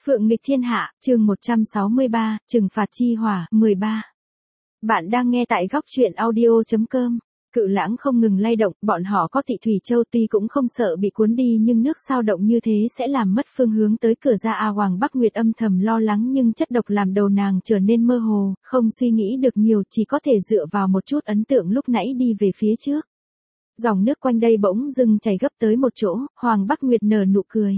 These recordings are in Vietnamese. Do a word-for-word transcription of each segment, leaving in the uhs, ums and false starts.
Phượng nghịch thiên hạ, chương một trăm sáu mươi ba, trừng phạt chi hỏa, mười ba. Bạn đang nghe tại góc truyện audio chấm com. Cự lãng không ngừng lay động, bọn họ có Tị Thủy Châu tuy cũng không sợ bị cuốn đi nhưng nước sao động như thế sẽ làm mất phương hướng tới cửa ra. A Hoàng Bắc Nguyệt âm thầm lo lắng nhưng chất độc làm đầu nàng trở nên mơ hồ, không suy nghĩ được nhiều, chỉ có thể dựa vào một chút ấn tượng lúc nãy đi về phía trước. Dòng nước quanh đây bỗng dưng chảy gấp tới một chỗ, Hoàng Bắc Nguyệt nở nụ cười.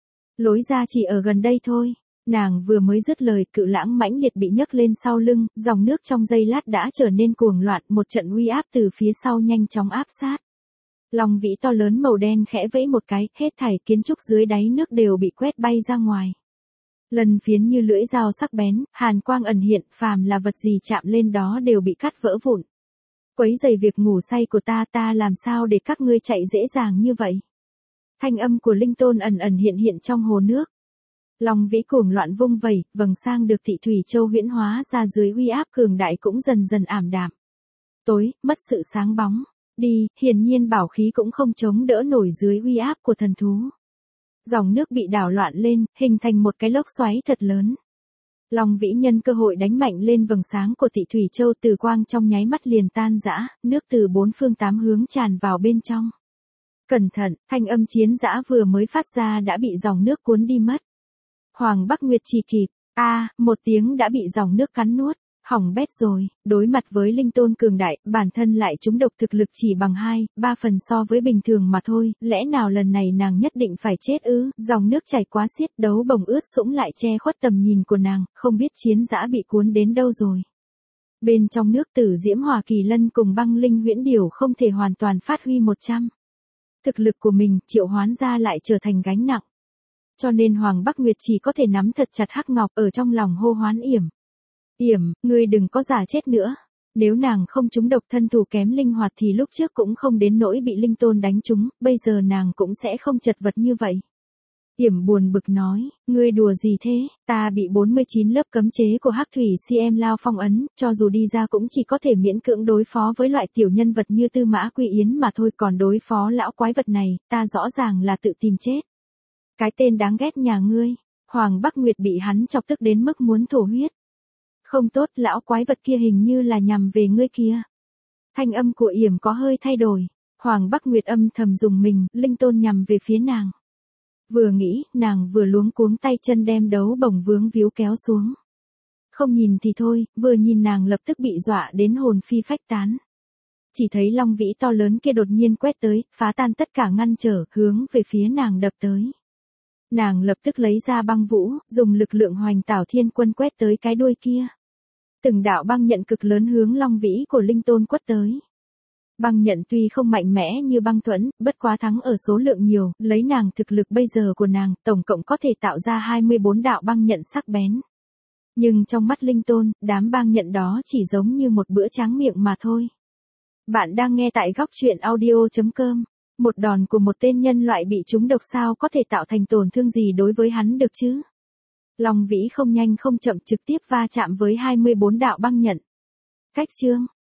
Lối ra chỉ ở gần đây thôi. Nàng vừa mới dứt lời, cự lãng mãnh liệt bị nhấc lên sau lưng, dòng nước trong giây lát đã trở nên cuồng loạn, một trận uy áp từ phía sau nhanh chóng áp sát. Long vĩ to lớn màu đen khẽ vẫy một cái, hết thảy kiến trúc dưới đáy nước đều bị quét bay ra ngoài. Lần phiến như lưỡi dao sắc bén, hàn quang ẩn hiện, phàm là vật gì chạm lên đó đều bị cắt vỡ vụn. Quấy rầy việc ngủ say của ta, ta làm sao để các ngươi chạy dễ dàng như vậy? Thanh âm của Linh Tôn ẩn ẩn hiện hiện trong hồ nước. Long vĩ cuồng loạn vung vẩy, vầng sang được Tị Thủy Châu huyễn hóa ra dưới uy áp cường đại cũng dần dần ảm đạm. Tối, mất sự sáng bóng. Đi, hiển nhiên bảo khí cũng không chống đỡ nổi dưới uy áp của thần thú. Dòng nước bị đảo loạn lên, hình thành một cái lốc xoáy thật lớn. Long vĩ nhân cơ hội đánh mạnh lên vầng sáng của Tị Thủy Châu, từ quang trong nháy mắt liền tan rã, nước từ bốn phương tám hướng tràn vào bên trong. Cẩn thận, thanh âm chiến dã vừa mới phát ra đã bị dòng nước cuốn đi mất. Hoàng Bắc Nguyệt chỉ kịp, a, à, một tiếng đã bị dòng nước cắn nuốt, hỏng bét rồi. Đối mặt với Linh Tôn cường đại, bản thân lại trúng độc, thực lực chỉ bằng hai, ba phần so với bình thường mà thôi, lẽ nào lần này nàng nhất định phải chết ư? Dòng nước chảy quá xiết, đấu bồng ướt sũng lại che khuất tầm nhìn của nàng, không biết chiến dã bị cuốn đến đâu rồi. Bên trong nước Tử Diễm Hỏa Kỳ Lân cùng Băng Linh Huyễn Điểu không thể hoàn toàn phát huy một trăm. Thực lực của mình triệu hoán ra lại trở thành gánh nặng. Cho nên Hoàng Bắc Nguyệt chỉ có thể nắm thật chặt Hắc Ngọc, ở trong lòng hô hoán Yểm. Yểm, ngươi đừng có giả chết nữa. Nếu nàng không trúng độc, thân thủ kém linh hoạt thì lúc trước cũng không đến nỗi bị Linh Tôn đánh trúng, bây giờ nàng cũng sẽ không chật vật như vậy. Yểm buồn bực nói, ngươi đùa gì thế, ta bị bốn mươi chín lớp cấm chế của Hắc Thủy Si Em Lao phong ấn, cho dù đi ra cũng chỉ có thể miễn cưỡng đối phó với loại tiểu nhân vật như Tư Mã Quy Yến mà thôi, còn đối phó lão quái vật này, ta rõ ràng là tự tìm chết. Cái tên đáng ghét nhà ngươi. Hoàng Bắc Nguyệt bị hắn chọc tức đến mức muốn thổ huyết. Không tốt, lão quái vật kia hình như là nhằm về ngươi kia. Thanh âm của Yểm có hơi thay đổi. Hoàng Bắc Nguyệt âm thầm dùng mình, Linh Tôn nhằm về phía nàng. Vừa nghĩ, nàng vừa luống cuống tay chân đem đấu bổng vướng víu kéo xuống. Không nhìn thì thôi, vừa nhìn nàng lập tức bị dọa đến hồn phi phách tán. Chỉ thấy long vĩ to lớn kia đột nhiên quét tới, phá tan tất cả ngăn trở, hướng về phía nàng đập tới. Nàng lập tức lấy ra băng vũ, dùng lực lượng Hoành Tảo Thiên Quân quét tới cái đuôi kia. Từng đạo băng nhận cực lớn hướng long vĩ của Linh Tôn quất tới. Băng nhận tuy không mạnh mẽ như băng thuẫn, bất quá thắng ở số lượng nhiều, lấy nàng thực lực bây giờ của nàng, tổng cộng có thể tạo ra hai mươi bốn đạo băng nhận sắc bén. Nhưng trong mắt Linh Tôn, đám băng nhận đó chỉ giống như một bữa tráng miệng mà thôi. Bạn đang nghe tại góc truyện audio chấm com. Một đòn của một tên nhân loại bị trúng độc sao có thể tạo thành tổn thương gì đối với hắn được chứ? Long vĩ không nhanh không chậm trực tiếp va chạm với hai mươi bốn đạo băng nhận. Cách chương,